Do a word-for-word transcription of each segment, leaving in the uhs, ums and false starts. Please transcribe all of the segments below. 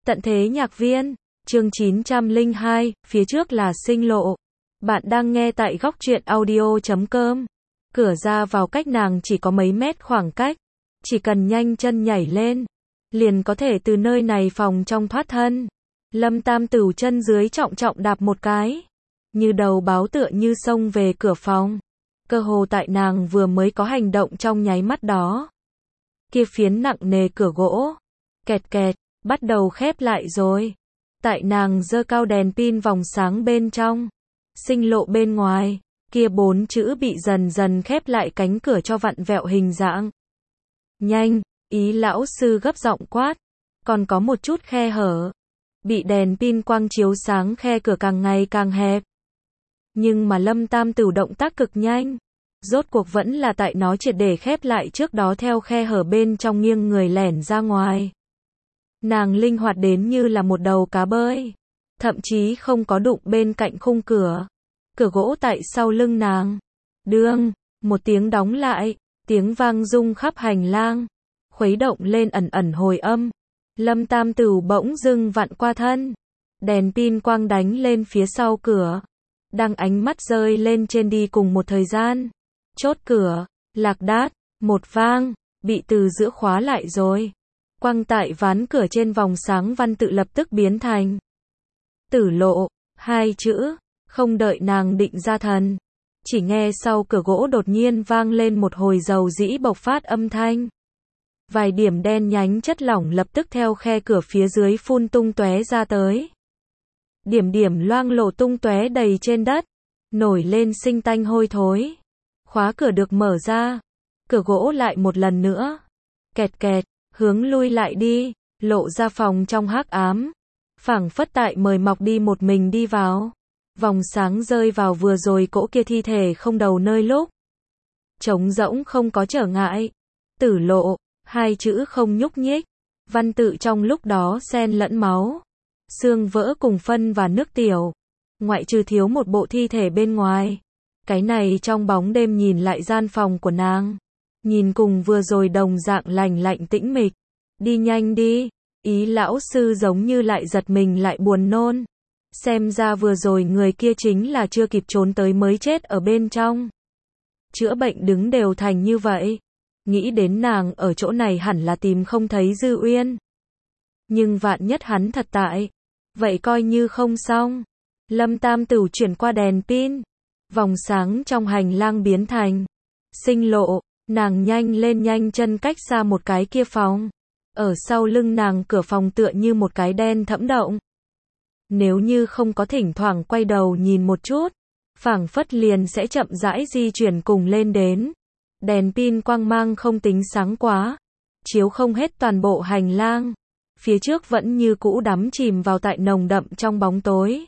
Tận thế nhạc viên, chương chín trăm lẻ hai, phía trước là sinh lộ. Bạn đang nghe tại góc truyện audio chấm com. Cửa ra vào cách nàng chỉ có mấy mét khoảng cách. Chỉ cần nhanh chân nhảy lên, liền có thể từ nơi này phòng trong thoát thân. Lâm Tam Tửu chân dưới trọng trọng đạp một cái. Như đầu báo tựa như xông về cửa phòng. Cơ hồ tại nàng vừa mới có hành động trong nháy mắt đó. Kia phiến nặng nề cửa gỗ. Kẹt kẹt. Bắt đầu khép lại rồi. Tại nàng giơ cao đèn pin vòng sáng bên trong. Sinh lộ bên ngoài. Kia bốn chữ bị dần dần khép lại cánh cửa cho vặn vẹo hình dạng. Nhanh, ý lão sư gấp giọng quát. Còn có một chút khe hở. Bị đèn pin quang chiếu sáng khe cửa càng ngày càng hẹp. Nhưng mà Lâm Tam Tửu động tác cực nhanh. Rốt cuộc vẫn là tại nó triệt để khép lại trước đó theo khe hở bên trong nghiêng người lẻn ra ngoài. Nàng linh hoạt đến như là một đầu cá bơi. Thậm chí không có đụng bên cạnh khung cửa. Cửa gỗ tại sau lưng nàng. Đương, một tiếng đóng lại. Tiếng vang rung khắp hành lang. Khuấy động lên ẩn ẩn hồi âm. Lâm Tam Tửu bỗng dưng vặn qua thân. Đèn pin quang đánh lên phía sau cửa. Đang ánh mắt rơi lên trên đi cùng một thời gian. Chốt cửa, lạc đát, một vang, bị từ giữa khóa lại rồi. Quang tại ván cửa trên vòng sáng văn tự lập tức biến thành Tử lộ, hai chữ, không đợi nàng định ra thần. Chỉ nghe sau cửa gỗ đột nhiên vang lên một hồi dầu dĩ bộc phát âm thanh. Vài điểm đen nhánh chất lỏng lập tức theo khe cửa phía dưới phun tung tóe ra tới. Điểm điểm loang lổ tung tóe đầy trên đất, nổi lên sinh tanh hôi thối. Khóa cửa được mở ra, cửa gỗ lại một lần nữa. Kẹt kẹt. Hướng lui lại đi, lộ ra phòng trong hắc ám. Phảng phất tại mời mọc đi một mình đi vào. Vòng sáng rơi vào vừa rồi cỗ kia thi thể không đầu nơi lúc. Trống rỗng không có trở ngại. Tử lộ, hai chữ không nhúc nhích. Văn tự trong lúc đó xen lẫn máu. Xương vỡ cùng phân và nước tiểu. Ngoại trừ thiếu một bộ thi thể bên ngoài. Cái này trong bóng đêm nhìn lại gian phòng của nàng. Nhìn cùng vừa rồi đồng dạng lành lạnh tĩnh mịch. Đi nhanh đi. Ý lão sư giống như lại giật mình lại buồn nôn. Xem ra vừa rồi người kia chính là chưa kịp trốn tới mới chết ở bên trong. Chữa bệnh đứng đều thành như vậy. Nghĩ đến nàng ở chỗ này hẳn là tìm không thấy Dư Uyên. Nhưng vạn nhất hắn thật tại. Vậy coi như không xong. Lâm Tam Tửu chuyển qua đèn pin. Vòng sáng trong hành lang biến thành sinh lộ. Nàng nhanh lên nhanh chân cách xa một cái kia phòng. Ở sau lưng nàng cửa phòng tựa như một cái đen thẫm động. Nếu như không có thỉnh thoảng quay đầu nhìn một chút, phảng phất liền sẽ chậm rãi di chuyển cùng lên đến. Đèn pin quang mang không tính sáng quá, chiếu không hết toàn bộ hành lang. Phía trước vẫn như cũ đắm chìm vào tại nồng đậm trong bóng tối.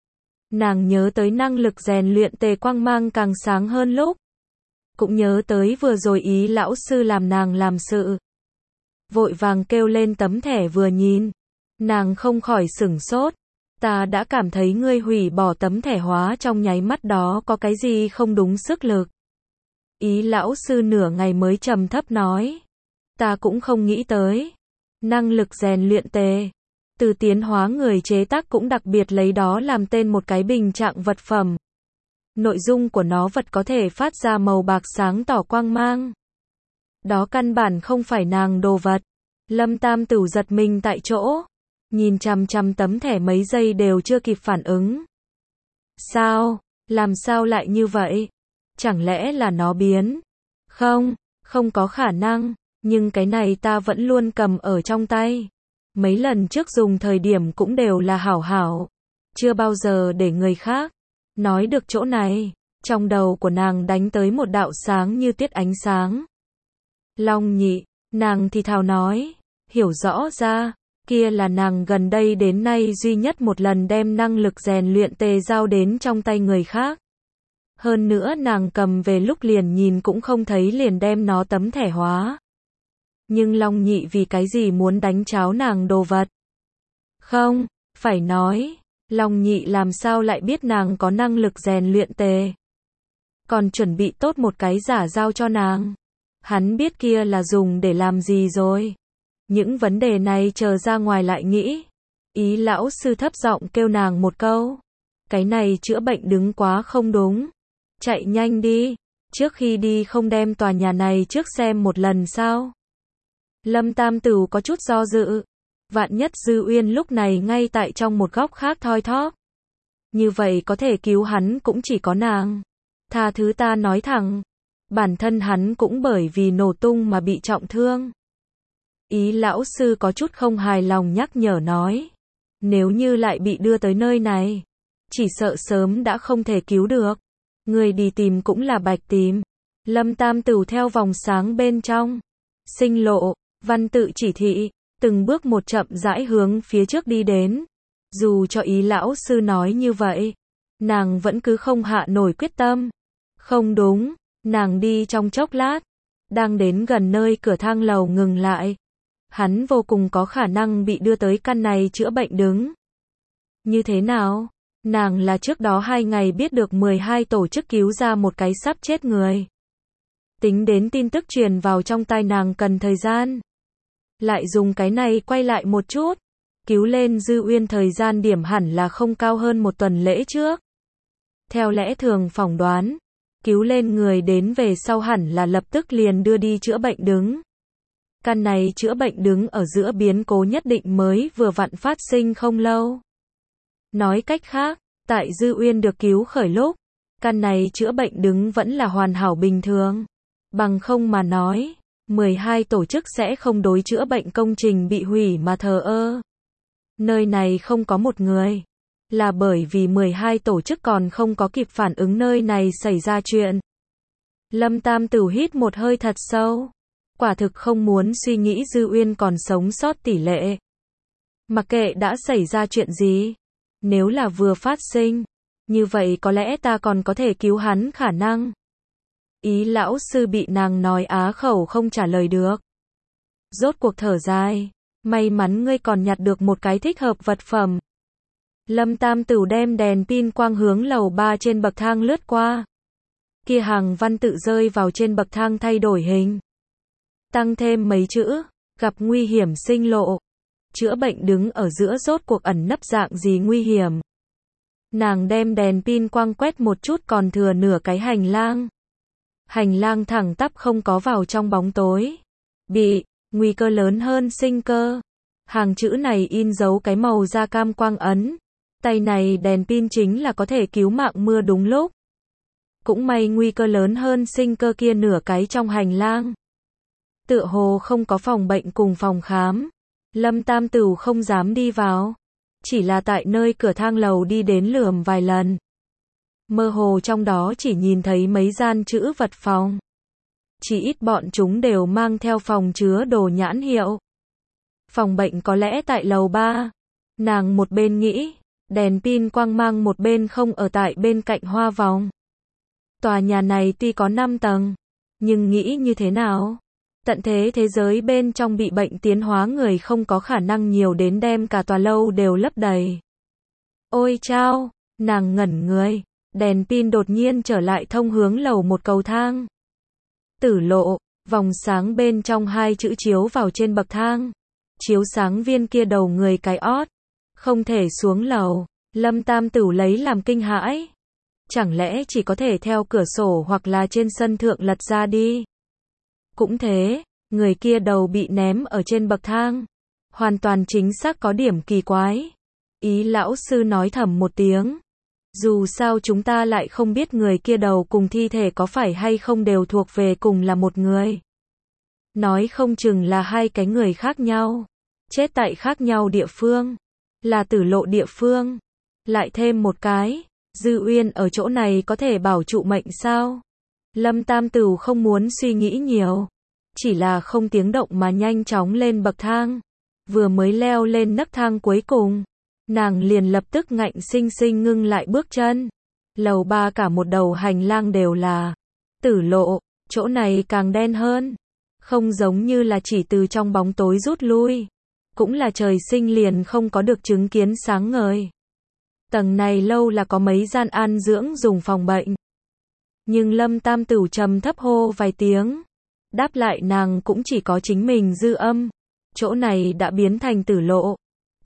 Nàng nhớ tới năng lực rèn luyện tề quang mang càng sáng hơn lúc. Cũng nhớ tới vừa rồi ý lão sư làm nàng làm sự. Vội vàng kêu lên tấm thẻ vừa nhìn. Nàng không khỏi sửng sốt. Ta đã cảm thấy ngươi hủy bỏ tấm thẻ hóa trong nháy mắt đó có cái gì không đúng sức lực. Ý lão sư nửa ngày mới trầm thấp nói. Ta cũng không nghĩ tới. Năng lực rèn luyện tề. Từ tiến hóa người chế tác cũng đặc biệt lấy đó làm tên một cái bình trạng vật phẩm. Nội dung của nó vật có thể phát ra màu bạc sáng tỏ quang mang. Đó căn bản không phải nàng đồ vật. Lâm Tam Tửu giật mình tại chỗ. Nhìn chằm chằm tấm thẻ mấy giây đều chưa kịp phản ứng. Sao? Làm sao lại như vậy? Chẳng lẽ là nó biến? Không, không có khả năng. Nhưng cái này ta vẫn luôn cầm ở trong tay. Mấy lần trước dùng thời điểm cũng đều là hảo hảo. Chưa bao giờ để người khác. Nói được chỗ này, trong đầu của nàng đánh tới một đạo sáng như tiết ánh sáng. Long nhị, nàng thì thào nói, hiểu rõ ra, kia là nàng gần đây đến nay duy nhất một lần đem năng lực rèn luyện tề giao đến trong tay người khác. Hơn nữa nàng cầm về lúc liền nhìn cũng không thấy liền đem nó tấm thẻ hóa. Nhưng Long nhị vì cái gì muốn đánh cháo nàng đồ vật? Không, phải nói. Long nhị làm sao lại biết nàng có năng lực rèn luyện tề. Còn chuẩn bị tốt một cái giả giao cho nàng. Hắn biết kia là dùng để làm gì rồi. Những vấn đề này chờ ra ngoài lại nghĩ. Ý lão sư thấp giọng kêu nàng một câu. Cái này chữa bệnh đứng quá không đúng. Chạy nhanh đi. Trước khi đi không đem tòa nhà này trước xem một lần sao? Lâm Tam Tửu có chút do dự. Vạn nhất Dư Uyên lúc này ngay tại trong một góc khác thoi thóp. Như vậy có thể cứu hắn cũng chỉ có nàng. Tha thứ ta nói thẳng. Bản thân hắn cũng bởi vì nổ tung mà bị trọng thương. Ý lão sư có chút không hài lòng nhắc nhở nói. Nếu như lại bị đưa tới nơi này, chỉ sợ sớm đã không thể cứu được. Người đi tìm cũng là bạch tìm. Lâm Tam Tửu theo vòng sáng bên trong. Sinh lộ, văn tự chỉ thị, từng bước một chậm rãi hướng phía trước đi đến. Dù cho ý lão sư nói như vậy, nàng vẫn cứ không hạ nổi quyết tâm. Không đúng, nàng đi trong chốc lát, đang đến gần nơi cửa thang lầu ngừng lại. Hắn vô cùng có khả năng bị đưa tới căn này chữa bệnh đứng. Như thế nào? Nàng là trước đó hai ngày biết được mười hai tổ chức cứu ra một cái sắp chết người. Tính đến tin tức truyền vào trong tai nàng cần thời gian. Lại dùng cái này quay lại một chút. Cứu lên Dư Uyên thời gian điểm hẳn là không cao hơn một tuần lễ trước. Theo lẽ thường phỏng đoán, cứu lên người đến về sau hẳn là lập tức liền đưa đi chữa bệnh đứng. Căn này chữa bệnh đứng ở giữa biến cố nhất định mới vừa vặn phát sinh không lâu. Nói cách khác, tại Dư Uyên được cứu khởi lúc, căn này chữa bệnh đứng vẫn là hoàn hảo bình thường. Bằng không mà nói, mười hai tổ chức sẽ không đối chữa bệnh công trình bị hủy mà thờ ơ. Nơi này không có một người, là bởi vì mười hai tổ chức còn không có kịp phản ứng nơi này xảy ra chuyện. Lâm Tam Tửu hít một hơi thật sâu. Quả thực không muốn suy nghĩ Dư Uyên còn sống sót tỷ lệ. Mặc kệ đã xảy ra chuyện gì, nếu là vừa phát sinh, như vậy có lẽ ta còn có thể cứu hắn khả năng. Ý lão sư bị nàng nói á khẩu không trả lời được. Rốt cuộc thở dài, may mắn ngươi còn nhặt được một cái thích hợp vật phẩm. Lâm Tam Tửu đem đèn pin quang hướng lầu ba trên bậc thang lướt qua. Kia hàng văn tự rơi vào trên bậc thang thay đổi hình. Tăng thêm mấy chữ, gặp nguy hiểm sinh lộ. Chữa bệnh đứng ở giữa rốt cuộc ẩn nấp dạng gì nguy hiểm. Nàng đem đèn pin quang quét một chút còn thừa nửa cái hành lang. Hành lang thẳng tắp không có vào trong bóng tối. Bị, nguy cơ lớn hơn sinh cơ. Hàng chữ này in dấu cái màu da cam quang ấn. Tay này đèn pin chính là có thể cứu mạng mưa đúng lúc. Cũng may nguy cơ lớn hơn sinh cơ kia nửa cái trong hành lang. Tựa hồ không có phòng bệnh cùng phòng khám. Lâm Tam Tửu không dám đi vào. Chỉ là tại nơi cửa thang lầu đi đến lườm vài lần. Mơ hồ trong đó chỉ nhìn thấy mấy gian chữ vật phòng. Chỉ ít bọn chúng đều mang theo phòng chứa đồ nhãn hiệu. Phòng bệnh có lẽ tại lầu ba. Nàng một bên nghĩ, đèn pin quang mang một bên không ở tại bên cạnh hoa vòng. Tòa nhà này tuy có năm tầng, nhưng nghĩ như thế nào? Tận thế thế giới bên trong bị bệnh tiến hóa người không có khả năng nhiều đến đem cả tòa lâu đều lấp đầy. Ôi chao, nàng ngẩn người, đèn pin đột nhiên trở lại thông hướng lầu một cầu thang. Tử lộ, vòng sáng bên trong hai chữ chiếu vào trên bậc thang. Chiếu sáng viên kia đầu người cái ót. Không thể xuống lầu, Lâm Tam Tửu lấy làm kinh hãi. Chẳng lẽ chỉ có thể theo cửa sổ hoặc là trên sân thượng lật ra đi? Cũng thế, người kia đầu bị ném ở trên bậc thang. Hoàn toàn chính xác có điểm kỳ quái. Ý lão sư nói thầm một tiếng. Dù sao chúng ta lại không biết người kia đầu cùng thi thể có phải hay không đều thuộc về cùng là một người. Nói không chừng là hai cái người khác nhau. Chết tại khác nhau địa phương. Là tử lộ địa phương. Lại thêm một cái. Dư Uyên ở chỗ này có thể bảo trụ mệnh sao? Lâm Tam Tửu không muốn suy nghĩ nhiều. Chỉ là không tiếng động mà nhanh chóng lên bậc thang. Vừa mới leo lên nấc thang cuối cùng. Nàng liền lập tức ngạnh sinh sinh ngưng lại bước chân. Lầu ba cả một đầu hành lang đều là tử lộ. Chỗ này càng đen hơn. Không giống như là chỉ từ trong bóng tối rút lui. Cũng là trời sinh liền không có được chứng kiến sáng ngời. Tầng này lâu là có mấy gian an dưỡng dùng phòng bệnh. Nhưng Lâm Tam Tửu trầm thấp hô vài tiếng. Đáp lại nàng cũng chỉ có chính mình dư âm. Chỗ này đã biến thành tử lộ.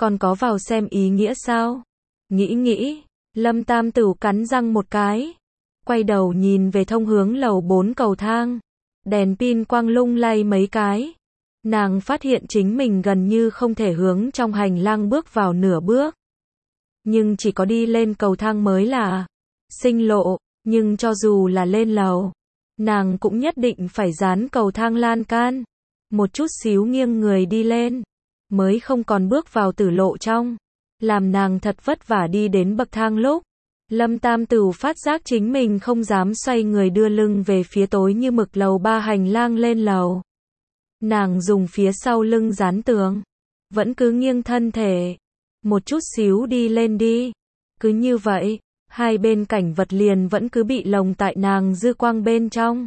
Còn có vào xem ý nghĩa sao? Nghĩ nghĩ, Lâm Tam Tửu cắn răng một cái. Quay đầu nhìn về thông hướng lầu bốn cầu thang. Đèn pin quang lung lay mấy cái. Nàng phát hiện chính mình gần như không thể hướng trong hành lang bước vào nửa bước. Nhưng chỉ có đi lên cầu thang mới là sinh lộ, nhưng cho dù là lên lầu, nàng cũng nhất định phải dán cầu thang lan can. Một chút xíu nghiêng người đi lên, mới không còn bước vào tử lộ trong. Làm nàng thật vất vả đi đến bậc thang lúc. Lâm Tam Tửu phát giác chính mình không dám xoay người đưa lưng về phía tối như mực lầu ba hành lang lên lầu. Nàng dùng phía sau lưng dán tường. Vẫn cứ nghiêng thân thể. Một chút xíu đi lên đi. Cứ như vậy, hai bên cảnh vật liền vẫn cứ bị lồng tại nàng dư quang bên trong.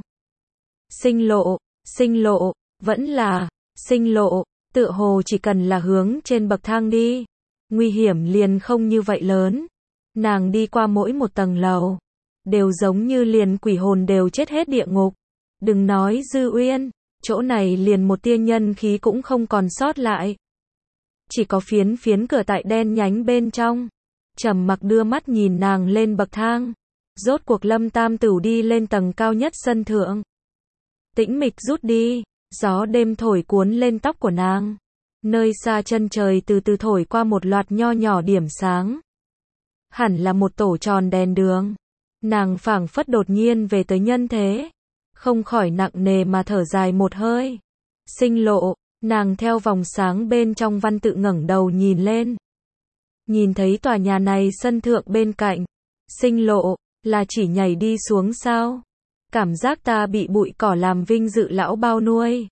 Sinh lộ, sinh lộ, vẫn là, sinh lộ, tựa hồ chỉ cần là hướng trên bậc thang đi. Nguy hiểm liền không như vậy lớn. Nàng đi qua mỗi một tầng lầu, đều giống như liền quỷ hồn đều chết hết địa ngục. Đừng nói Dư Uyên, chỗ này liền một tia nhân khí cũng không còn sót lại. Chỉ có phiến phiến cửa tại đen nhánh bên trong. Trầm Mặc đưa mắt nhìn nàng lên bậc thang. Rốt cuộc Lâm Tam Tửu đi lên tầng cao nhất sân thượng. Tĩnh mịch rút đi, gió đêm thổi cuốn lên tóc của nàng. Nơi xa chân trời từ từ thổi qua một loạt nho nhỏ điểm sáng. Hẳn là một tổ tròn đèn đường. Nàng phảng phất đột nhiên về tới nhân thế. Không khỏi nặng nề mà thở dài một hơi. Sinh lộ, nàng theo vòng sáng bên trong văn tự ngẩng đầu nhìn lên. Nhìn thấy tòa nhà này sân thượng bên cạnh. Sinh lộ, là chỉ nhảy đi xuống sao? Cảm giác ta bị bụi cỏ làm vinh dự lão bao nuôi.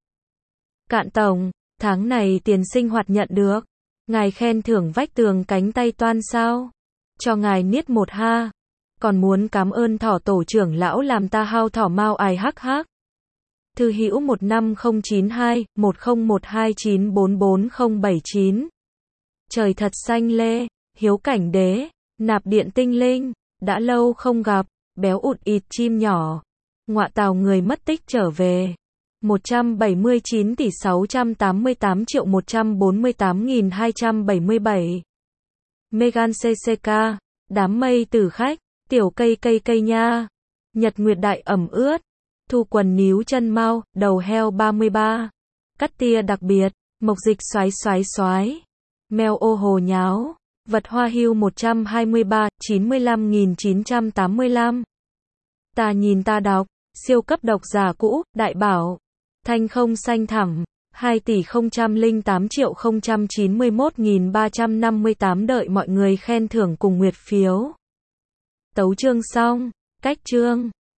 Cạn tổng, tháng này tiền sinh hoạt nhận được. Ngài khen thưởng vách tường cánh tay toan sao? Cho ngài niết một ha. Còn muốn cảm ơn thỏ tổ trưởng lão làm ta hao thỏ mau ai hắc hắc. Thư hữu một năm không chín hai, một không một hai chín bốn bốn không bảy chín. Trời thật xanh lê, hiếu cảnh đế, nạp điện tinh linh, đã lâu không gặp, béo ụt ịt chim nhỏ. Ngọa tào người mất tích trở về. một trăm bảy mươi chín tỷ sáu trăm tám mươi tám triệu một trăm bốn mươi tám nghìn hai trăm bảy mươi bảy. Megan xê xê ca, đám mây tử khách, tiểu cây cây cây nha. Nhật nguyệt đại ẩm ướt, thu quần níu chân mau, đầu heo ba mươi ba. Cắt tia đặc biệt, mộc dịch xoái xoái xoái. Mèo ô hồ nháo, vật hoa hưu một trăm hai mươi ba, chín mươi lăm nghìn chín trăm tám mươi lăm. Ta nhìn ta đọc, siêu cấp độc giả cũ, đại bảo. Thanh không xanh thẳm, hai tỷ không trăm lẻ tám triệu không trăm chín mươi mốt nghìn ba trăm năm mươi tám đợi mọi người khen thưởng cùng nguyệt phiếu. Tấu chương xong, cách chương.